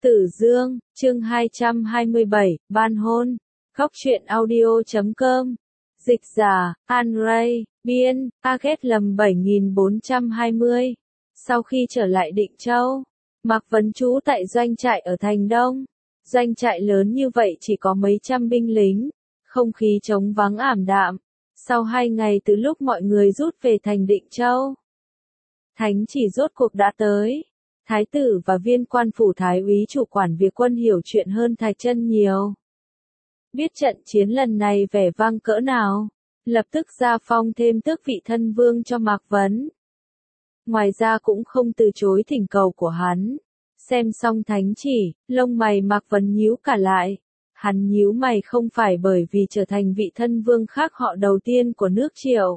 Tử Dương, chương 227, ban hôn. Góc truyện audio.com. Dịch giả, An Ray, biên, Aget lầm 7420. Sau khi trở lại Định Châu, Mạc Vấn trú tại doanh trại ở thành Đông. Doanh trại lớn như vậy chỉ có mấy trăm binh lính, không khí trống vắng ảm đạm. Sau 2 ngày từ lúc mọi người rút về thành Định Châu, thánh chỉ rốt cuộc đã tới. Thái tử và viên quan phủ thái úy chủ quản việc quân hiểu chuyện hơn Thạch Chân nhiều. Biết trận chiến lần này vẻ vang cỡ nào, lập tức gia phong thêm tước vị thân vương cho Mạc Vấn. Ngoài ra cũng không từ chối thỉnh cầu của hắn. Xem xong thánh chỉ, lông mày Mạc Vấn nhíu cả lại. Hắn nhíu mày không phải bởi vì trở thành vị thân vương khác họ đầu tiên của nước Triệu,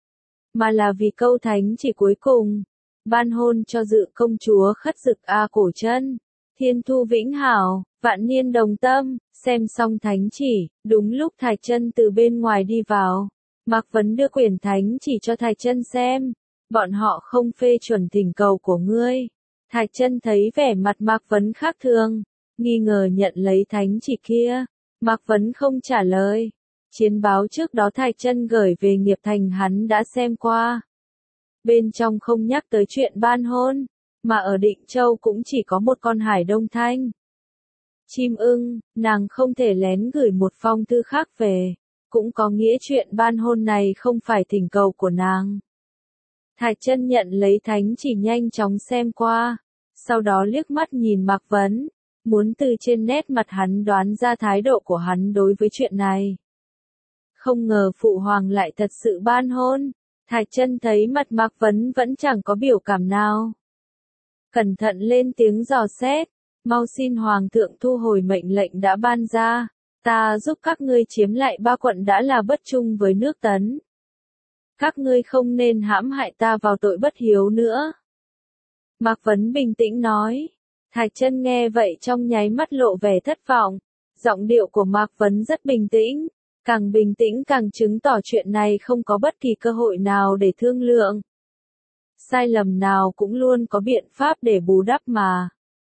mà là vì câu thánh chỉ cuối cùng. Ban hôn cho Dự công chúa Khất Dực A Cổ Chân, Thiên Thu Vĩnh Hảo, Vạn Niên Đồng Tâm. Xem xong thánh chỉ, đúng lúc Thạch Chân từ bên ngoài đi vào, Mạc Vấn đưa quyển thánh chỉ cho Thạch Chân xem. Bọn họ không phê chuẩn thỉnh cầu của ngươi. Thạch Chân thấy vẻ mặt Mạc Vấn khác thường, nghi ngờ nhận lấy thánh chỉ kia. Mạc Vấn không trả lời. Chiến báo trước đó Thạch Chân gửi về Nghiệp Thành hắn đã xem qua. Bên trong không nhắc tới chuyện ban hôn, mà ở Định Châu cũng chỉ có một con hải đông thanh. Chim ưng, nàng không thể lén gửi một phong thư khác về, cũng có nghĩa chuyện ban hôn này không phải thỉnh cầu của nàng. Thạch Chân nhận lấy thánh chỉ nhanh chóng xem qua, sau đó liếc mắt nhìn Mạc Vấn, muốn từ trên nét mặt hắn đoán ra thái độ của hắn đối với chuyện này. Không ngờ phụ hoàng lại thật sự ban hôn. Thạch Chân thấy mặt Mạc Vấn vẫn chẳng có biểu cảm nào. Cẩn thận lên tiếng dò xét, mau xin hoàng thượng thu hồi mệnh lệnh đã ban ra, ta giúp các ngươi chiếm lại 3 quận đã là bất trung với nước Tấn. Các ngươi không nên hãm hại ta vào tội bất hiếu nữa. Mạc Vấn bình tĩnh nói. Thạch Chân nghe vậy trong nháy mắt lộ vẻ thất vọng. Giọng điệu của Mạc Vấn rất bình tĩnh. Càng bình tĩnh càng chứng tỏ chuyện này không có bất kỳ cơ hội nào để thương lượng. Sai lầm nào cũng luôn có biện pháp để bù đắp mà.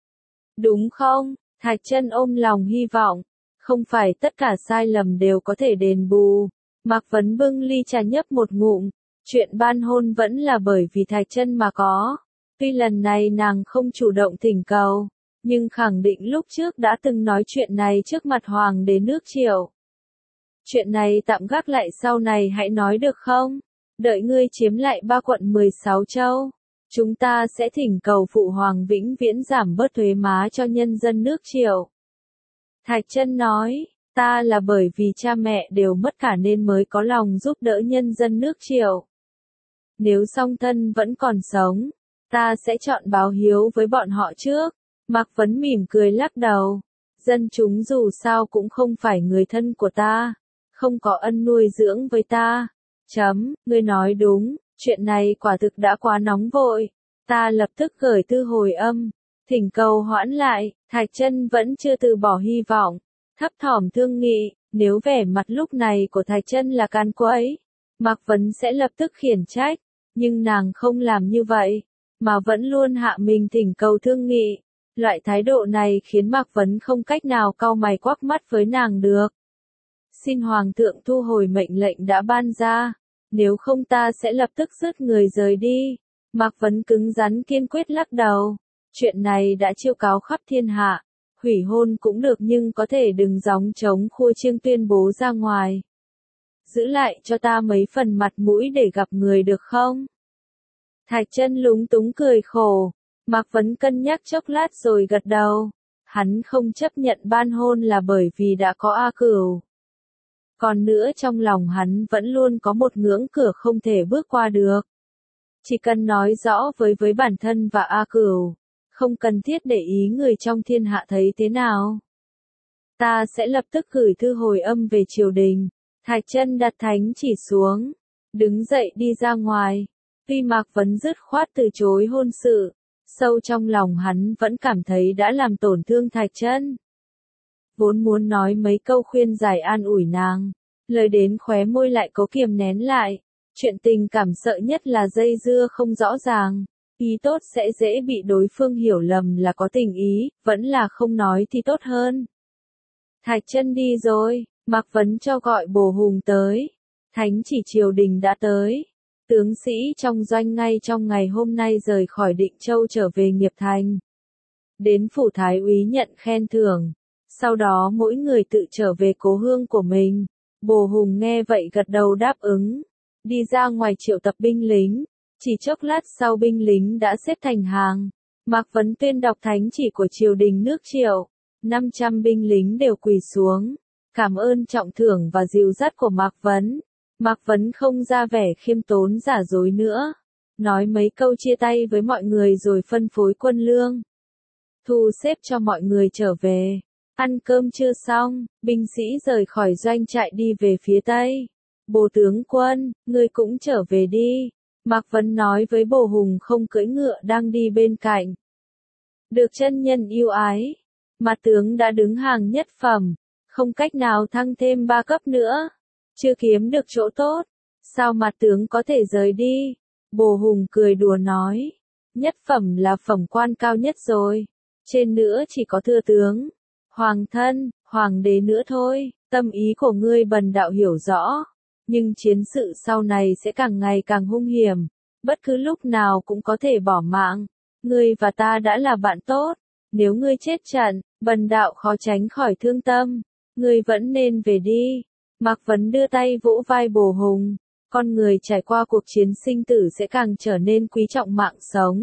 Đúng không? Thạch Chân ôm lòng hy vọng. Không phải tất cả sai lầm đều có thể đền bù. Mạc Vấn bưng ly trà nhấp một ngụm. Chuyện ban hôn vẫn là bởi vì Thạch Chân mà có. Tuy lần này nàng không chủ động thỉnh cầu, nhưng khẳng định lúc trước đã từng nói chuyện này trước mặt hoàng đế nước Triệu. Chuyện này tạm gác lại sau này hãy nói được không? Đợi ngươi chiếm lại 3 quận 16 châu, chúng ta sẽ thỉnh cầu phụ hoàng vĩnh viễn giảm bớt thuế má cho nhân dân nước Triệu. Thạch Chân nói, ta là bởi vì cha mẹ đều mất cả nên mới có lòng giúp đỡ nhân dân nước Triệu. Nếu song thân vẫn còn sống, ta sẽ chọn báo hiếu với bọn họ trước. Mạc Vấn mỉm cười lắc đầu. Dân chúng dù sao cũng không phải người thân của ta, không có ân nuôi dưỡng với ta. Ngươi nói đúng, chuyện này quả thực đã quá nóng vội. Ta lập tức gửi thư hồi âm, thỉnh cầu hoãn lại. Thạch Chân vẫn chưa từ bỏ hy vọng, thấp thỏm thương nghị, nếu vẻ mặt lúc này của Thạch Chân là càn quấy, Mạc Vấn sẽ lập tức khiển trách, nhưng nàng không làm như vậy, mà vẫn luôn hạ mình thỉnh cầu thương nghị. Loại thái độ này khiến Mạc Vấn không cách nào cau mày quắc mắt với nàng được. Xin hoàng thượng thu hồi mệnh lệnh đã ban ra, nếu không ta sẽ lập tức rước người rời đi. Mạc Vấn cứng rắn kiên quyết lắc đầu. Chuyện này đã chiêu cáo khắp thiên hạ, hủy hôn cũng được nhưng có thể đừng gióng trống khua chiêng tuyên bố ra ngoài. Giữ lại cho ta mấy phần mặt mũi để gặp người được không? Thạch Chân lúng túng cười khổ. Mạc Vấn cân nhắc chốc lát rồi gật đầu. Hắn không chấp nhận ban hôn là bởi vì đã có A Cửu. Còn nữa trong lòng hắn vẫn luôn có một ngưỡng cửa không thể bước qua được. Chỉ cần nói rõ với bản thân và A Cửu, không cần thiết để ý người trong thiên hạ thấy thế nào. Ta sẽ lập tức gửi thư hồi âm về triều đình. Thạch Chân đặt thánh chỉ xuống, đứng dậy đi ra ngoài. Tuy Mạc Vấn dứt khoát từ chối hôn sự, sâu trong lòng hắn vẫn cảm thấy đã làm tổn thương Thạch Chân. Vốn muốn nói mấy câu khuyên giải an ủi nàng, lời đến khóe môi lại cố kiềm nén lại. Chuyện tình cảm sợ nhất là dây dưa không rõ ràng. Ý tốt sẽ dễ bị đối phương hiểu lầm là có tình ý, vẫn là không nói thì tốt hơn. Thạch Chân đi rồi, Mạc Vấn cho gọi Bồ Hùng tới. Thánh chỉ triều đình đã tới. Tướng sĩ trong doanh ngay trong ngày hôm nay rời khỏi Định Châu trở về Nghiệp Thành. Đến phủ thái úy nhận khen thưởng. Sau đó mỗi người tự trở về cố hương của mình. Bồ Hùng nghe vậy gật đầu đáp ứng. Đi ra ngoài triệu tập binh lính. Chỉ chốc lát sau binh lính đã xếp thành hàng. Mạc Vấn tuyên đọc thánh chỉ của triều đình nước Triệu. 500 binh lính đều quỳ xuống. Cảm ơn trọng thưởng và dìu dắt của Mạc Vấn. Mạc Vấn không ra vẻ khiêm tốn giả dối nữa. Nói mấy câu chia tay với mọi người rồi phân phối quân lương. Thu xếp cho mọi người trở về. Ăn cơm chưa xong, binh sĩ rời khỏi doanh trại đi về phía tây. Bồ tướng quân, ngươi cũng trở về đi. Mạc Vấn nói với Bồ Hùng không cưỡi ngựa đang đi bên cạnh. Được chân nhân yêu ái. Mặt tướng đã đứng hàng nhất phẩm. Không cách nào thăng thêm 3 cấp nữa. Chưa kiếm được chỗ tốt. Sao mặt tướng có thể rời đi? Bồ Hùng cười đùa nói. Nhất phẩm là phẩm quan cao nhất rồi. Trên nữa chỉ có thừa tướng, hoàng thân, hoàng đế nữa thôi. Tâm ý của ngươi bần đạo hiểu rõ. Nhưng chiến sự sau này sẽ càng ngày càng hung hiểm. Bất cứ lúc nào cũng có thể bỏ mạng. Ngươi và ta đã là bạn tốt. Nếu ngươi chết trận, bần đạo khó tránh khỏi thương tâm. Ngươi vẫn nên về đi. Mạc Vấn đưa tay vỗ vai Bồ Hùng. Con người trải qua cuộc chiến sinh tử sẽ càng trở nên quý trọng mạng sống.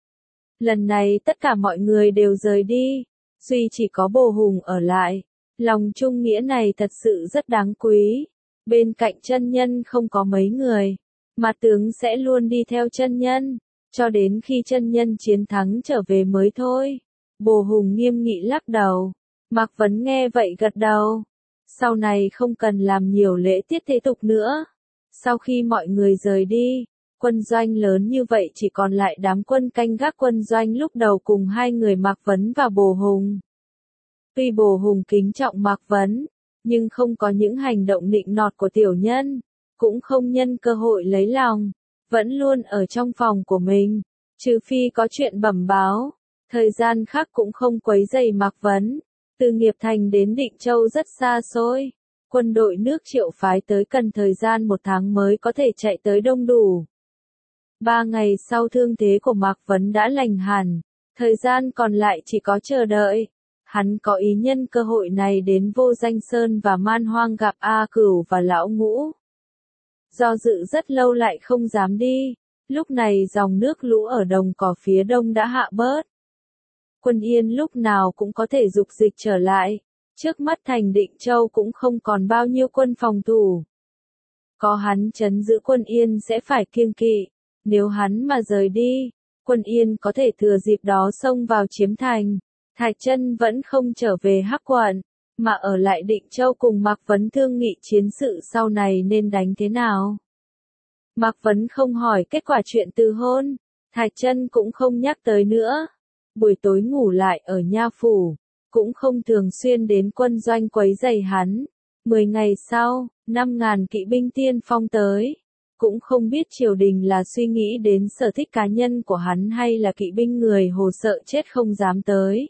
Lần này tất cả mọi người đều rời đi. Duy chỉ có Bồ Hùng ở lại. Lòng trung nghĩa này thật sự rất đáng quý. Bên cạnh chân nhân không có mấy người. Mà tướng sẽ luôn đi theo chân nhân. Cho đến khi chân nhân chiến thắng trở về mới thôi. Bồ Hùng nghiêm nghị lắc đầu. Mạc Vấn nghe vậy gật đầu. Sau này không cần làm nhiều lễ tiết thế tục nữa. Sau khi mọi người rời đi, quân doanh lớn như vậy chỉ còn lại đám quân canh gác quân doanh lúc đầu cùng hai người Mạc Vấn và Bồ Hùng. Tuy Bồ Hùng kính trọng Mạc Vấn, nhưng không có những hành động nịnh nọt của tiểu nhân, cũng không nhân cơ hội lấy lòng, vẫn luôn ở trong phòng của mình, trừ phi có chuyện bẩm báo, thời gian khác cũng không quấy rầy Mạc Vấn. Từ Nghiệp Thành đến Định Châu rất xa xôi, quân đội nước Triệu phái tới cần thời gian 1 tháng mới có thể chạy tới đông đủ. 3 ngày sau thương thế của Mạc Vấn đã lành hẳn, thời gian còn lại chỉ có chờ đợi. Hắn có ý nhân cơ hội này đến Vô Danh Sơn và Man Hoang gặp A Cửu và Lão Ngũ. Do dự rất lâu lại không dám đi, lúc này dòng nước lũ ở đồng cỏ phía đông đã hạ bớt. Quân Yên lúc nào cũng có thể dục dịch trở lại, trước mắt thành Định Châu cũng không còn bao nhiêu quân phòng thủ. Có hắn trấn giữ quân Yên sẽ phải kiêng kỵ, nếu hắn mà rời đi, quân Yên có thể thừa dịp đó xông vào chiếm thành. Thạch Chân vẫn không trở về Hắc Quận, mà ở lại Định Châu cùng Mạc Vấn thương nghị chiến sự sau này nên đánh thế nào. Mạc Vấn không hỏi kết quả chuyện từ hôn, Thạch Chân cũng không nhắc tới nữa. Buổi tối ngủ lại ở nha phủ, cũng không thường xuyên đến quân doanh quấy rầy hắn. 10 ngày sau, 5.000 kỵ binh tiên phong tới. Cũng không biết triều đình là suy nghĩ đến sở thích cá nhân của hắn hay là kỵ binh người Hồ sợ chết không dám tới.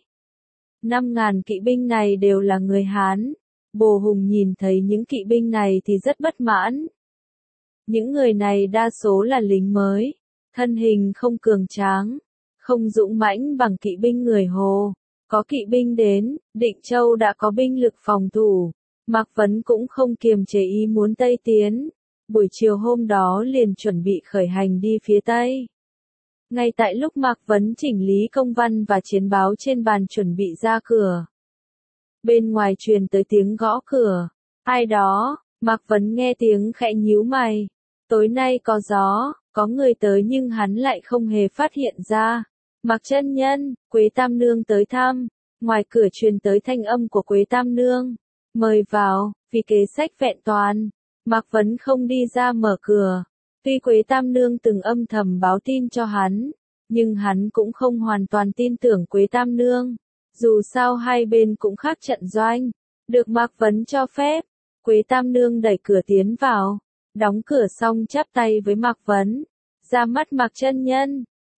5.000 kỵ binh này đều là người Hán. Bồ Hùng nhìn thấy những kỵ binh này thì rất bất mãn. Những người này đa số là lính mới, thân hình không cường tráng, không dũng mãnh bằng kỵ binh người Hồ. Có kỵ binh đến, Định Châu đã có binh lực phòng thủ. Mạc Vấn cũng không kiềm chế ý muốn Tây tiến. Buổi chiều hôm đó liền chuẩn bị khởi hành đi phía Tây. Ngay tại lúc Mạc Vấn chỉnh lý công văn và chiến báo trên bàn chuẩn bị ra cửa. Bên ngoài truyền tới tiếng gõ cửa. Ai đó? Mạc Vấn nghe tiếng khẽ nhíu mày. Tối nay có gió, có người tới nhưng hắn lại không hề phát hiện ra. Mạc chân nhân, Quế Tam Nương tới thăm. Ngoài cửa truyền tới thanh âm của Quế Tam Nương. Mời vào, vì kế sách vẹn toàn. Mạc Vấn không đi ra mở cửa. Tuy Quế Tam Nương từng âm thầm báo tin cho hắn, nhưng hắn cũng không hoàn toàn tin tưởng Quế Tam Nương. Dù sao hai bên cũng khác trận doanh. Được Mạc Vấn cho phép, Quế Tam Nương đẩy cửa tiến vào. Đóng cửa xong chắp tay với Mạc Vấn. Ra mắt Mạc chân nhân.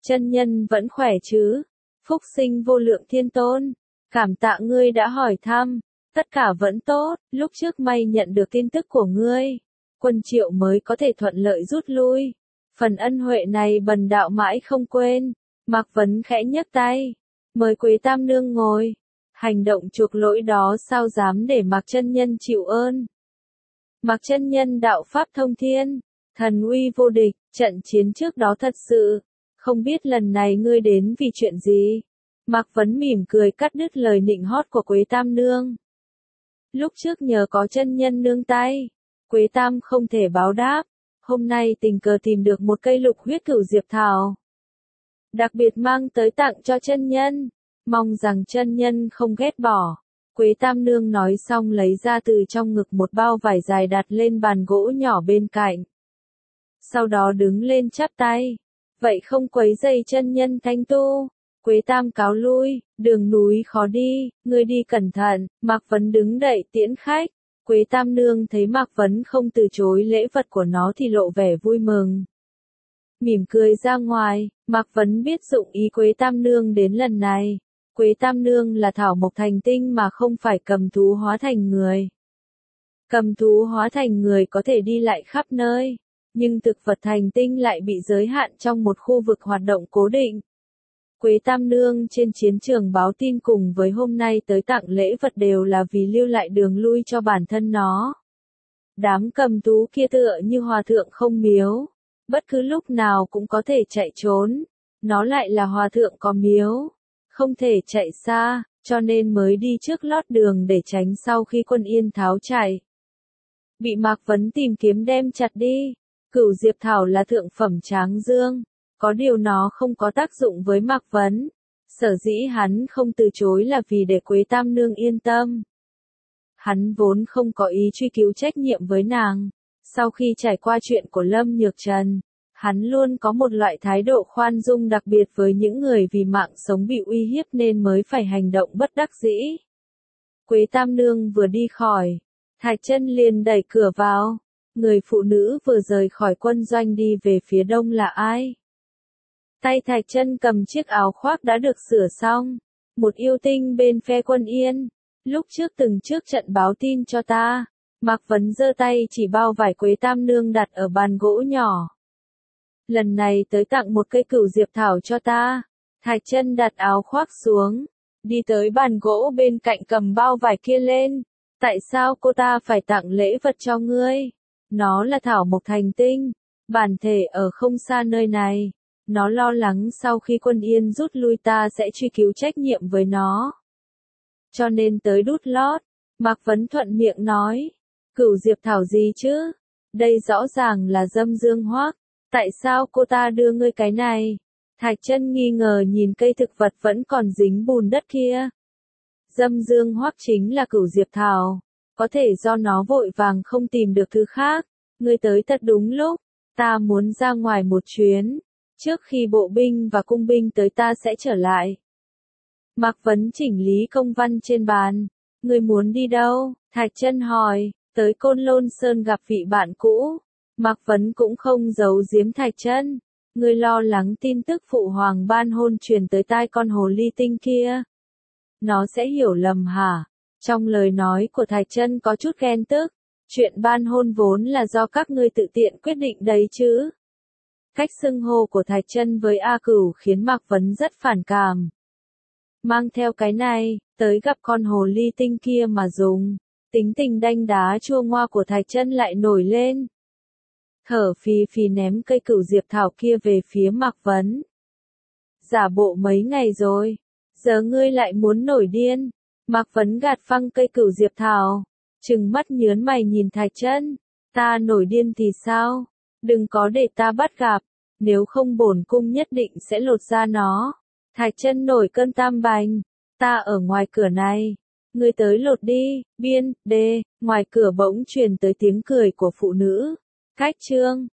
chân nhân vẫn khỏe chứ? Phúc sinh vô lượng thiên tôn, cảm tạ ngươi đã hỏi thăm, tất cả vẫn tốt, lúc trước may nhận được tin tức của ngươi, quân Triệu mới có thể thuận lợi rút lui. Phần ân huệ này bần đạo mãi không quên. Mạc Vấn khẽ nhấc tay, mời Quế Tam Nương ngồi. Hành động chuộc lỗi đó sao dám để Mạc chân nhân chịu ơn. Mạc chân nhân đạo pháp thông thiên, thần uy vô địch, trận chiến trước đó thật sự, không biết lần này ngươi đến vì chuyện gì. Mạc Vấn mỉm cười cắt đứt lời nịnh hót của Quế Tam Nương. Lúc trước nhờ có chân nhân nương tay, Quế Tam không thể báo đáp, hôm nay tình cờ tìm được một cây lục huyết cửu diệp thảo. Đặc biệt mang tới tặng cho chân nhân, mong rằng chân nhân không ghét bỏ. Quế Tam Nương nói xong lấy ra từ trong ngực một bao vải dài đặt lên bàn gỗ nhỏ bên cạnh. Sau đó đứng lên chắp tay. Vậy không quấy rầy chân nhân thanh tu. Quế Tam cáo lui, đường núi khó đi, ngươi đi cẩn thận. Mạc Vấn đứng đậy tiễn khách. Quế Tam Nương thấy Mạc Vấn không từ chối lễ vật của nó thì lộ vẻ vui mừng. Mỉm cười ra ngoài, Mạc Vấn biết dụng ý Quế Tam Nương đến lần này. Quế Tam Nương là thảo mộc thành tinh mà không phải cầm thú hóa thành người. Cầm thú hóa thành người có thể đi lại khắp nơi, nhưng thực vật thành tinh lại bị giới hạn trong một khu vực hoạt động cố định. Quế Tam Nương trên chiến trường báo tin cùng với hôm nay tới tặng lễ vật đều là vì lưu lại đường lui cho bản thân nó. Đám cầm thú kia tựa như hòa thượng không miếu, bất cứ lúc nào cũng có thể chạy trốn, nó lại là hòa thượng có miếu, không thể chạy xa, cho nên mới đi trước lót đường để tránh sau khi quân Yên tháo chạy. Bị Mạc Vấn tìm kiếm đem chặt đi. Cửu diệp thảo là thượng phẩm tráng dương, có điều nó không có tác dụng với Mạc Vấn. Sở dĩ hắn không từ chối là vì để Quế Tam Nương yên tâm. Hắn vốn không có ý truy cứu trách nhiệm với nàng. Sau khi trải qua chuyện của Lâm Nhược Trần, hắn luôn có một loại thái độ khoan dung đặc biệt với những người vì mạng sống bị uy hiếp nên mới phải hành động bất đắc dĩ. Quế Tam Nương vừa đi khỏi, Thạch Chân liền đẩy cửa vào. Người phụ nữ vừa rời khỏi quân doanh đi về phía đông là ai? Tay Thạch Chân cầm chiếc áo khoác đã được sửa xong. Một yêu tinh bên phe quân Yên. Lúc trước từng trước trận báo tin cho ta. Mạc Vấn giơ tay chỉ bao vải Quế Tam Nương đặt ở bàn gỗ nhỏ. Lần này tới tặng một cây cửu diệp thảo cho ta. Thạch Chân đặt áo khoác xuống, đi tới bàn gỗ bên cạnh cầm bao vải kia lên. Tại sao cô ta phải tặng lễ vật cho ngươi? Nó là thảo mộc thành tinh, bản thể ở không xa nơi này. Nó lo lắng sau khi quân Yên rút lui ta sẽ truy cứu trách nhiệm với nó. Cho nên tới đút lót. Mạc Vấn thuận miệng nói. Cửu diệp thảo gì chứ? Đây rõ ràng là dâm dương hoác. Tại sao cô ta đưa ngươi cái này? Thạch Chân nghi ngờ nhìn cây thực vật vẫn còn dính bùn đất kia. Dâm dương hoác chính là cửu diệp thảo. Có thể do nó vội vàng không tìm được thứ khác. Ngươi tới thật đúng lúc. Ta muốn ra ngoài một chuyến. Trước khi bộ binh và cung binh tới ta sẽ trở lại. Mạc Vấn chỉnh lý công văn trên bàn. Ngươi muốn đi đâu? Thạch Chân hỏi. Tới Côn Lôn Sơn gặp vị bạn cũ. Mạc Vấn cũng không giấu giếm Thạch Chân. Ngươi lo lắng tin tức phụ hoàng ban hôn truyền tới tai con hồ ly tinh kia. Nó sẽ hiểu lầm hả? Trong lời nói của Thạch Chân có chút ghen tức. Chuyện ban hôn vốn là do các ngươi tự tiện quyết định đấy chứ. Cách xưng hô của Thạch Chân với A Cửu khiến Mạc Vấn rất phản cảm. Mang theo cái này, tới gặp con hồ ly tinh kia mà dùng. Tính tình đanh đá chua ngoa của Thạch Chân lại nổi lên. Thở phì phì ném cây cửu diệp thảo kia về phía Mạc Vấn. Giả bộ mấy ngày rồi, giờ ngươi lại muốn nổi điên. Mạc Vấn gạt phăng cây cửu diệp thảo, trừng mắt nhớn mày nhìn Thạch Chân. Ta nổi điên thì sao? Đừng có để ta bắt gặp, nếu không bổn cung nhất định sẽ lột da nó. Thạch Chân nổi cơn tam bành. Ta ở ngoài cửa này. Ngươi tới lột đi, biên, đê. Ngoài cửa bỗng truyền tới tiếng cười của phụ nữ. Cách chương